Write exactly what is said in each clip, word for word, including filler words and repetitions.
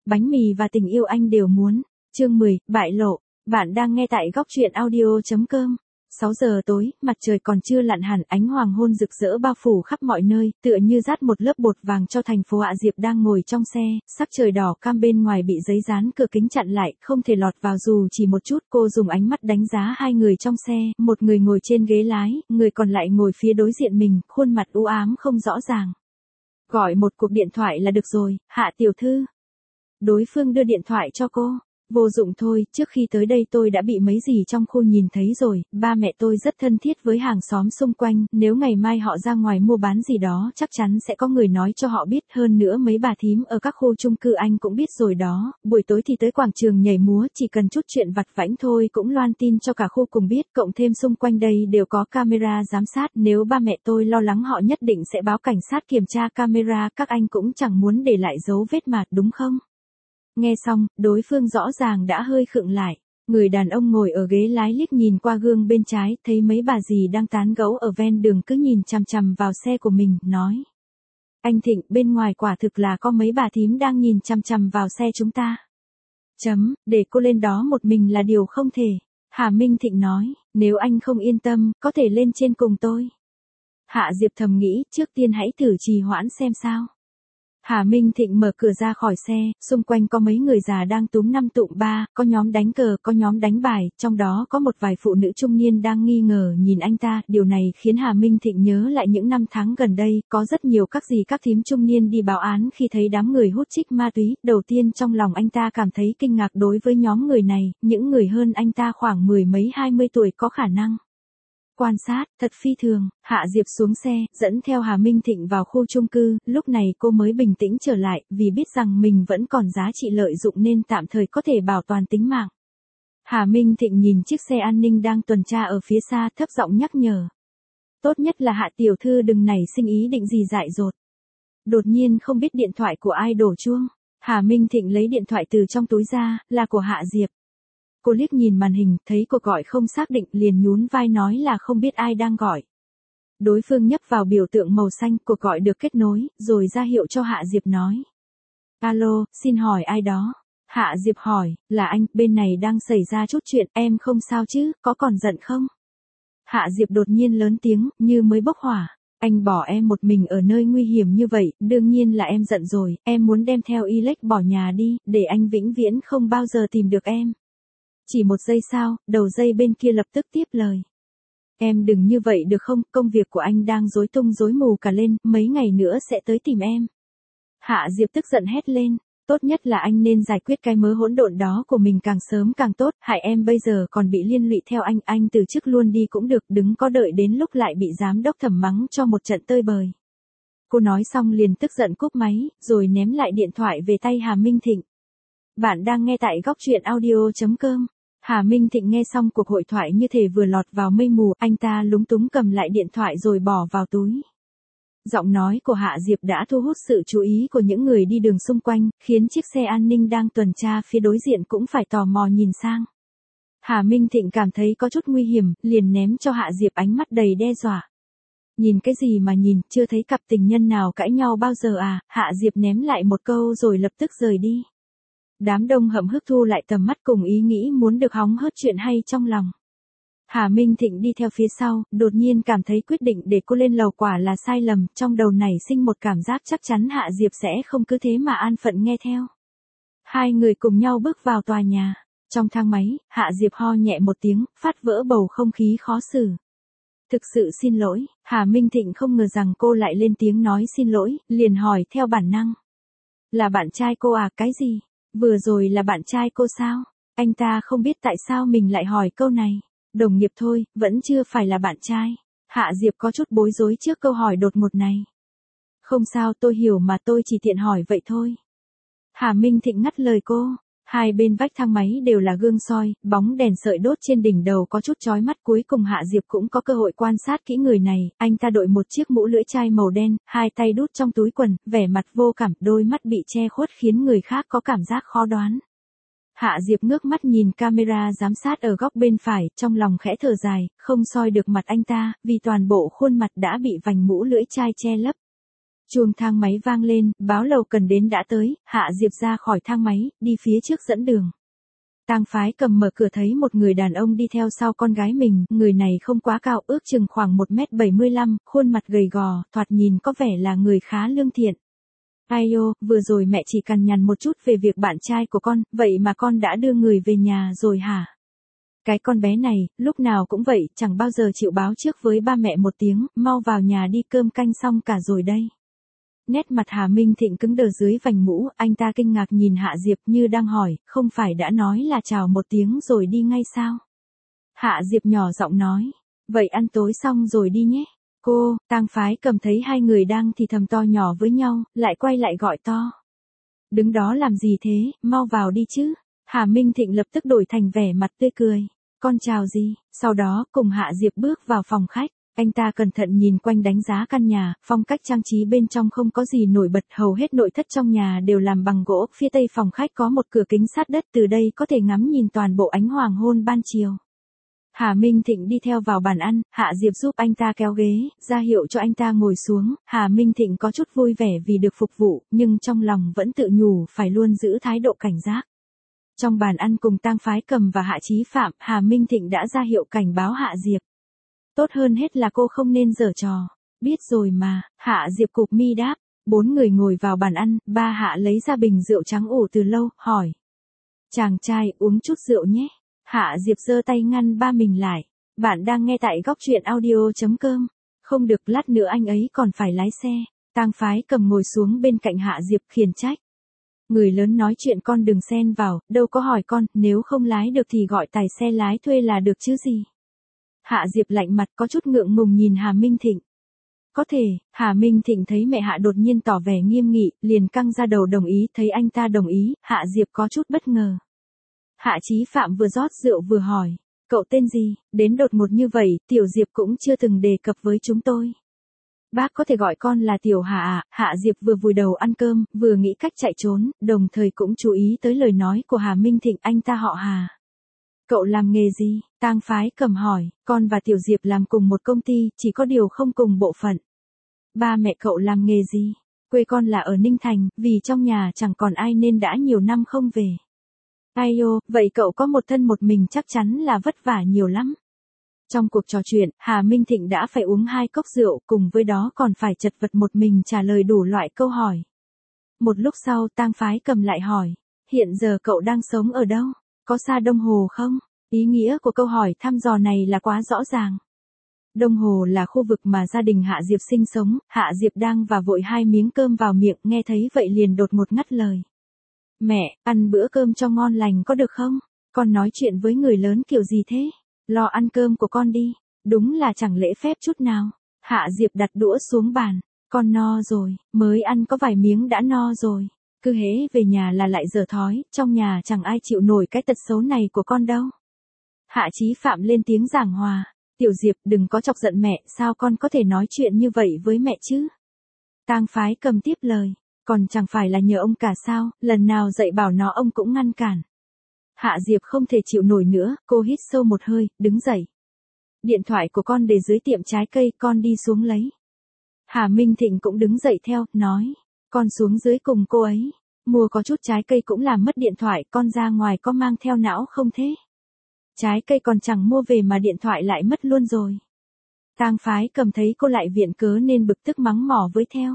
bánh mì và tình yêu anh đều muốn. Chương mười, bại lộ. Bạn đang nghe tại góc truyện audio chấm com. sáu giờ tối, mặt trời còn chưa lặn hẳn, ánh hoàng hôn rực rỡ bao phủ khắp mọi nơi, tựa như dát một lớp bột vàng cho thành phố Hạ Diệp đang ngồi trong xe, sắc trời đỏ cam bên ngoài bị giấy dán cửa kính chặn lại, không thể lọt vào dù chỉ một chút. Cô dùng ánh mắt đánh giá hai người trong xe, một người ngồi trên ghế lái, người còn lại ngồi phía đối diện mình, khuôn mặt u ám không rõ ràng. Gọi một cuộc điện thoại là được rồi, Hạ tiểu thư. Đối phương đưa điện thoại cho cô. Vô dụng thôi, trước khi tới đây tôi đã bị mấy gì trong khu nhìn thấy rồi, ba mẹ tôi rất thân thiết với hàng xóm xung quanh, nếu ngày mai họ ra ngoài mua bán gì đó chắc chắn sẽ có người nói cho họ biết, hơn nữa mấy bà thím ở các khu chung cư anh cũng biết rồi đó, buổi tối thì tới quảng trường nhảy múa, chỉ cần chút chuyện vặt vãnh thôi cũng loan tin cho cả khu cùng biết, cộng thêm xung quanh đây đều có camera giám sát, nếu ba mẹ tôi lo lắng họ nhất định sẽ báo cảnh sát kiểm tra camera, các anh cũng chẳng muốn để lại dấu vết mà, đúng không? Nghe xong, đối phương rõ ràng đã hơi khựng lại. Người đàn ông ngồi ở ghế lái liếc nhìn qua gương bên trái, thấy mấy bà dì đang tán gẫu ở ven đường cứ nhìn chằm chằm vào xe của mình, nói. Anh Thịnh, bên ngoài quả thực là có mấy bà thím đang nhìn chằm chằm vào xe chúng ta. Chấm, để cô lên đó một mình là điều không thể. Hà Minh Thịnh nói, nếu anh không yên tâm, có thể lên trên cùng tôi. Hạ Diệp thầm nghĩ, trước tiên hãy thử trì hoãn xem sao. Hà Minh Thịnh mở cửa ra khỏi xe, xung quanh có mấy người già đang túm năm tụm ba, có nhóm đánh cờ, có nhóm đánh bài, trong đó có một vài phụ nữ trung niên đang nghi ngờ nhìn anh ta, điều này khiến Hà Minh Thịnh nhớ lại những năm tháng gần đây, có rất nhiều các dì các thím trung niên đi báo án khi thấy đám người hút chích ma túy, đầu tiên trong lòng anh ta cảm thấy kinh ngạc đối với nhóm người này, những người hơn anh ta khoảng mười mấy hai mươi tuổi có khả năng. Quan sát, thật phi thường, Hạ Diệp xuống xe, dẫn theo Hà Minh Thịnh vào khu chung cư, lúc này cô mới bình tĩnh trở lại, vì biết rằng mình vẫn còn giá trị lợi dụng nên tạm thời có thể bảo toàn tính mạng. Hà Minh Thịnh nhìn chiếc xe an ninh đang tuần tra ở phía xa, thấp giọng nhắc nhở. Tốt nhất là Hạ tiểu thư đừng nảy sinh ý định gì dại dột. Đột nhiên không biết điện thoại của ai đổ chuông, Hà Minh Thịnh lấy điện thoại từ trong túi ra, là của Hạ Diệp. Cô liếc nhìn màn hình, thấy cuộc gọi không xác định, liền nhún vai nói là không biết ai đang gọi. Đối phương nhấp vào biểu tượng màu xanh, cuộc gọi được kết nối, rồi ra hiệu cho Hạ Diệp nói. Alo, xin hỏi ai đó? Hạ Diệp hỏi, là anh, bên này đang xảy ra chút chuyện, em không sao chứ, có còn giận không? Hạ Diệp đột nhiên lớn tiếng, như mới bốc hỏa. Anh bỏ em một mình ở nơi nguy hiểm như vậy, đương nhiên là em giận rồi, em muốn đem theo Ilex bỏ nhà đi, để anh vĩnh viễn không bao giờ tìm được em. Chỉ một giây sau, đầu dây bên kia lập tức tiếp lời. Em đừng như vậy được không, công việc của anh đang rối tung rối mù cả lên, mấy ngày nữa sẽ tới tìm em. Hạ Diệp tức giận hét lên, tốt nhất là anh nên giải quyết cái mớ hỗn độn đó của mình càng sớm càng tốt, hại em bây giờ còn bị liên lụy theo anh, anh từ chức luôn đi cũng được, đừng có đợi đến lúc lại bị giám đốc thẩm mắng cho một trận tơi bời. Cô nói xong liền tức giận cúp máy, rồi ném lại điện thoại về tay Hà Minh Thịnh. Bạn đang nghe tại góc truyện audio chấm com. Hà Minh Thịnh nghe xong cuộc hội thoại như thể vừa lọt vào mây mù, anh ta lúng túng cầm lại điện thoại rồi bỏ vào túi. Giọng nói của Hạ Diệp đã thu hút sự chú ý của những người đi đường xung quanh, khiến chiếc xe an ninh đang tuần tra phía đối diện cũng phải tò mò nhìn sang. Hà Minh Thịnh cảm thấy có chút nguy hiểm, liền ném cho Hạ Diệp ánh mắt đầy đe dọa. Nhìn cái gì mà nhìn, chưa thấy cặp tình nhân nào cãi nhau bao giờ à, Hạ Diệp ném lại một câu rồi lập tức rời đi. Đám đông hậm hức thu lại tầm mắt cùng ý nghĩ muốn được hóng hớt chuyện hay trong lòng. Hà Minh Thịnh đi theo phía sau, đột nhiên cảm thấy quyết định để cô lên lầu quả là sai lầm, trong đầu nảy sinh một cảm giác chắc chắn Hạ Diệp sẽ không cứ thế mà an phận nghe theo. Hai người cùng nhau bước vào tòa nhà. Trong thang máy, Hạ Diệp ho nhẹ một tiếng, phát vỡ bầu không khí khó xử. Thực sự xin lỗi, Hà Minh Thịnh không ngờ rằng cô lại lên tiếng nói xin lỗi, liền hỏi theo bản năng. Là bạn trai cô à, cái gì? Vừa rồi là bạn trai cô sao? Anh ta không biết tại sao mình lại hỏi câu này. Đồng nghiệp thôi, vẫn chưa phải là bạn trai. Hạ Diệp có chút bối rối trước câu hỏi đột ngột này. Không sao, tôi hiểu mà, tôi chỉ tiện hỏi vậy thôi. Hà Minh Thịnh ngắt lời cô. Hai bên vách thang máy đều là gương soi, bóng đèn sợi đốt trên đỉnh đầu có chút chói mắt, cuối cùng Hạ Diệp cũng có cơ hội quan sát kỹ người này, anh ta đội một chiếc mũ lưỡi chai màu đen, hai tay đút trong túi quần, vẻ mặt vô cảm, đôi mắt bị che khuất khiến người khác có cảm giác khó đoán. Hạ Diệp ngước mắt nhìn camera giám sát ở góc bên phải, trong lòng khẽ thở dài, không soi được mặt anh ta, vì toàn bộ khuôn mặt đã bị vành mũ lưỡi chai che lấp. Chuông thang máy vang lên, báo lầu cần đến đã tới, Hạ Diệp ra khỏi thang máy, đi phía trước dẫn đường. Tang Phái Cầm mở cửa thấy một người đàn ông đi theo sau con gái mình, người này không quá cao, ước chừng khoảng một mét bảy mươi lăm, khuôn mặt gầy gò, thoạt nhìn có vẻ là người khá lương thiện. Ai ô, vừa rồi mẹ chỉ cằn nhằn một chút về việc bạn trai của con, vậy mà con đã đưa người về nhà rồi hả? Cái con bé này, lúc nào cũng vậy, chẳng bao giờ chịu báo trước với ba mẹ một tiếng, mau vào nhà đi, cơm canh xong cả rồi đây. Nét mặt Hà Minh Thịnh cứng đờ dưới vành mũ, anh ta kinh ngạc nhìn Hạ Diệp như đang hỏi, không phải đã nói là chào một tiếng rồi đi ngay sao? Hạ Diệp nhỏ giọng nói, vậy ăn tối xong rồi đi nhé. Cô, Tang Phái Cầm thấy hai người đang thì thầm to nhỏ với nhau, lại quay lại gọi to. Đứng đó làm gì thế, mau vào đi chứ. Hà Minh Thịnh lập tức đổi thành vẻ mặt tươi cười. Con chào gì, sau đó cùng Hạ Diệp bước vào phòng khách. Anh ta cẩn thận nhìn quanh đánh giá căn nhà, phong cách trang trí bên trong không có gì nổi bật, hầu hết nội thất trong nhà đều làm bằng gỗ, phía tây phòng khách có một cửa kính sát đất, từ đây có thể ngắm nhìn toàn bộ ánh hoàng hôn ban chiều. Hà Minh Thịnh đi theo vào bàn ăn, Hạ Diệp giúp anh ta kéo ghế, ra hiệu cho anh ta ngồi xuống, Hà Minh Thịnh có chút vui vẻ vì được phục vụ, nhưng trong lòng vẫn tự nhủ phải luôn giữ thái độ cảnh giác. Trong bàn ăn cùng Tang Phái Cầm và Hạ Chí Phạm, Hà Minh Thịnh đã ra hiệu cảnh báo Hạ Diệp. Tốt hơn hết là cô không nên giở trò. Biết rồi mà, Hạ Diệp cụp mi đáp. Bốn người ngồi vào bàn ăn, ba Hạ lấy ra bình rượu trắng ủ từ lâu, hỏi. Chàng trai uống chút rượu nhé. Hạ Diệp giơ tay ngăn ba mình lại. Bạn đang nghe tại góc truyện audio chấm com. Không được, lát nữa anh ấy còn phải lái xe. Tang Phái Cầm ngồi xuống bên cạnh Hạ Diệp khiển trách. Người lớn nói chuyện con đừng xen vào, đâu có hỏi con, nếu không lái được thì gọi tài xe lái thuê là được chứ gì. Hạ Diệp lạnh mặt có chút ngượng ngùng nhìn Hà Minh Thịnh. Có thể, Hà Minh Thịnh thấy mẹ Hạ đột nhiên tỏ vẻ nghiêm nghị, liền căng ra đầu đồng ý, thấy anh ta đồng ý, Hạ Diệp có chút bất ngờ. Hạ Chí Phạm vừa rót rượu vừa hỏi, cậu tên gì, đến đột ngột như vậy, Tiểu Diệp cũng chưa từng đề cập với chúng tôi. Bác có thể gọi con là Tiểu Hà à, Hạ Diệp vừa vùi đầu ăn cơm, vừa nghĩ cách chạy trốn, đồng thời cũng chú ý tới lời nói của Hà Minh Thịnh, anh ta họ Hà. Cậu làm nghề gì? Tang Phái Cầm hỏi, con và Tiểu Diệp làm cùng một công ty, chỉ có điều không cùng bộ phận. Ba mẹ cậu làm nghề gì? Quê con là ở Ninh Thành, vì trong nhà chẳng còn ai nên đã nhiều năm không về. Ai ô, vậy cậu có một thân một mình chắc chắn là vất vả nhiều lắm. Trong cuộc trò chuyện, Hà Minh Thịnh đã phải uống hai cốc rượu, cùng với đó còn phải chật vật một mình trả lời đủ loại câu hỏi. Một lúc sau Tang Phái Cầm lại hỏi, hiện giờ cậu đang sống ở đâu? Có xa Đông Hồ không? Ý nghĩa của câu hỏi thăm dò này là quá rõ ràng. Đông Hồ là khu vực mà gia đình Hạ Diệp sinh sống, Hạ Diệp đang và vội hai miếng cơm vào miệng, nghe thấy vậy liền đột ngột ngắt lời. Mẹ, ăn bữa cơm cho ngon lành có được không? Con nói chuyện với người lớn kiểu gì thế? Lo ăn cơm của con đi, đúng là chẳng lễ phép chút nào. Hạ Diệp đặt đũa xuống bàn, con no rồi, mới ăn có vài miếng đã no rồi. Cứ hễ về nhà là lại dở thói, trong nhà chẳng ai chịu nổi cái tật xấu này của con đâu. Hạ Chí Phạm lên tiếng giảng hòa, Tiểu Diệp đừng có chọc giận mẹ, sao con có thể nói chuyện như vậy với mẹ chứ? Tang Phái Cầm tiếp lời, còn chẳng phải là nhờ ông cả sao, lần nào dạy bảo nó ông cũng ngăn cản. Hạ Diệp không thể chịu nổi nữa, cô hít sâu một hơi, đứng dậy. Điện thoại của con để dưới tiệm trái cây, con đi xuống lấy. Hà Minh Thịnh cũng đứng dậy theo, nói. Con xuống dưới cùng cô ấy. Mua có chút trái cây cũng làm mất điện thoại, con ra ngoài có mang theo não không thế? Trái cây còn chẳng mua về mà điện thoại lại mất luôn rồi. Tang Phái Cầm thấy cô lại viện cớ nên bực tức mắng mỏ với theo.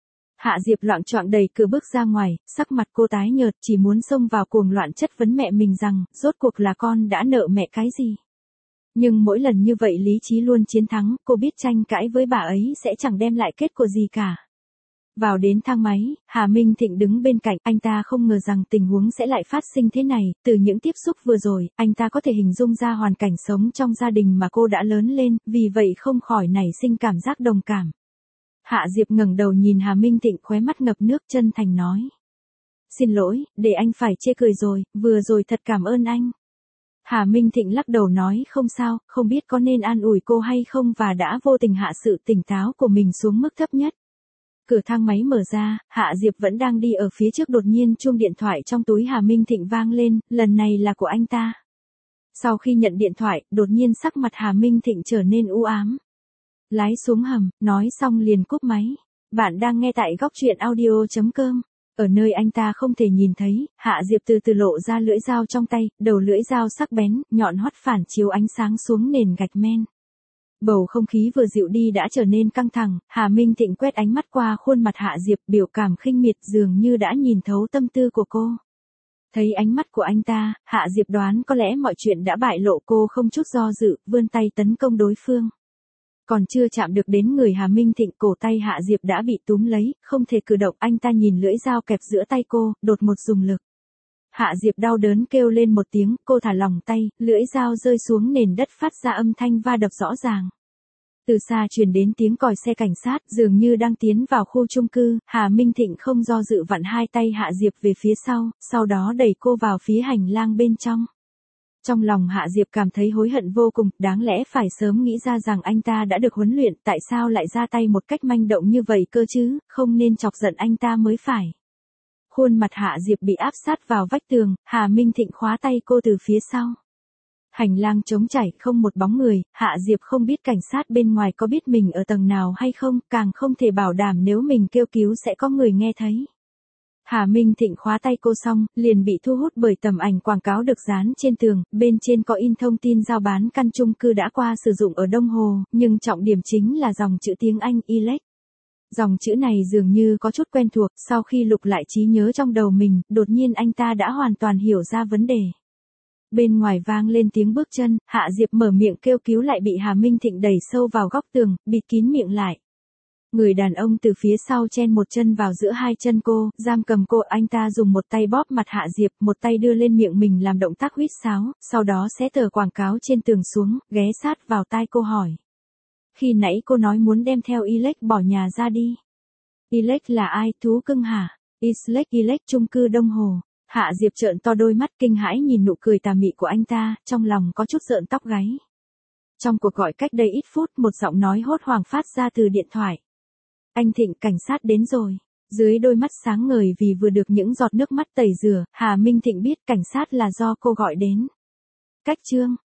Hạ Diệp loạng choạng đẩy cửa bước ra ngoài, sắc mặt cô tái nhợt, chỉ muốn xông vào cuồng loạn chất vấn mẹ mình rằng, rốt cuộc là con đã nợ mẹ cái gì. Nhưng mỗi lần như vậy lý trí luôn chiến thắng, cô biết tranh cãi với bà ấy sẽ chẳng đem lại kết quả gì cả. Vào đến thang máy, Hà Minh Thịnh đứng bên cạnh, anh ta không ngờ rằng tình huống sẽ lại phát sinh thế này, từ những tiếp xúc vừa rồi, anh ta có thể hình dung ra hoàn cảnh sống trong gia đình mà cô đã lớn lên, vì vậy không khỏi nảy sinh cảm giác đồng cảm. Hạ Diệp ngẩng đầu nhìn Hà Minh Thịnh, khóe mắt ngập nước, chân thành nói. Xin lỗi, để anh phải chê cười rồi, vừa rồi thật cảm ơn anh. Hà Minh Thịnh lắc đầu nói không sao, không biết có nên an ủi cô hay không và đã vô tình hạ sự tỉnh táo của mình xuống mức thấp nhất. Cửa thang máy mở ra, Hạ Diệp vẫn đang đi ở phía trước, đột nhiên chuông điện thoại trong túi Hà Minh Thịnh vang lên, lần này là của anh ta. Sau khi nhận điện thoại, đột nhiên sắc mặt Hà Minh Thịnh trở nên u ám. Lái xuống hầm, nói xong liền cúp máy. Bạn đang nghe tại góc truyện audio chấm com. Ở nơi anh ta không thể nhìn thấy, Hạ Diệp từ từ lộ ra lưỡi dao trong tay, đầu lưỡi dao sắc bén, nhọn hoắt phản chiếu ánh sáng xuống nền gạch men. Bầu không khí vừa dịu đi đã trở nên căng thẳng, Hà Minh Thịnh quét ánh mắt qua khuôn mặt Hạ Diệp, biểu cảm khinh miệt dường như đã nhìn thấu tâm tư của cô. Thấy ánh mắt của anh ta, Hạ Diệp đoán có lẽ mọi chuyện đã bại lộ, cô không chút do dự, vươn tay tấn công đối phương. Còn chưa chạm được đến người Hà Minh Thịnh, cổ tay Hạ Diệp đã bị túm lấy, không thể cử động. Anh ta nhìn lưỡi dao kẹp giữa tay cô, đột một dùng lực. Hạ Diệp đau đớn kêu lên một tiếng, cô thả lỏng tay, lưỡi dao rơi xuống nền đất phát ra âm thanh va đập rõ ràng. Từ xa truyền đến tiếng còi xe cảnh sát, dường như đang tiến vào khu chung cư. Hà Minh Thịnh không do dự vặn hai tay Hạ Diệp về phía sau, sau đó đẩy cô vào phía hành lang bên trong. Trong lòng Hạ Diệp cảm thấy hối hận vô cùng, đáng lẽ phải sớm nghĩ ra rằng anh ta đã được huấn luyện, tại sao lại ra tay một cách manh động như vậy cơ chứ, không nên chọc giận anh ta mới phải. Khuôn mặt Hạ Diệp bị áp sát vào vách tường, Hà Minh Thịnh khóa tay cô từ phía sau. Hành lang trống trải, không một bóng người, Hạ Diệp không biết cảnh sát bên ngoài có biết mình ở tầng nào hay không, càng không thể bảo đảm nếu mình kêu cứu sẽ có người nghe thấy. Hà Minh Thịnh khóa tay cô xong, liền bị thu hút bởi tấm ảnh quảng cáo được dán trên tường, bên trên có in thông tin giao bán căn chung cư đã qua sử dụng ở Đông Hồ, nhưng trọng điểm chính là dòng chữ tiếng Anh Ilex. Dòng chữ này dường như có chút quen thuộc, sau khi lục lại trí nhớ trong đầu mình, đột nhiên anh ta đã hoàn toàn hiểu ra vấn đề. Bên ngoài vang lên tiếng bước chân, Hạ Diệp mở miệng kêu cứu lại bị Hà Minh Thịnh đẩy sâu vào góc tường, bịt kín miệng lại. Người đàn ông từ phía sau chen một chân vào giữa hai chân cô, giam cầm cô. Anh ta dùng một tay bóp mặt Hạ Diệp, một tay đưa lên miệng mình làm động tác huýt sáo, sau đó xé tờ quảng cáo trên tường xuống, ghé sát vào tai cô hỏi. Khi nãy cô nói muốn đem theo Ilex bỏ nhà ra đi. Ilex là ai, thú cưng hả? Ilex Ilex chung cư Đông Hồ. Hạ Diệp trợn to đôi mắt kinh hãi nhìn nụ cười tà mị của anh ta, trong lòng có chút rợn tóc gáy. Trong cuộc gọi cách đây ít phút, một giọng nói hốt hoảng phát ra từ điện thoại. Anh Thịnh, cảnh sát đến rồi. Dưới đôi mắt sáng ngời vì vừa được những giọt nước mắt tẩy rửa, Hà Minh Thịnh biết cảnh sát là do cô gọi đến. Cách chương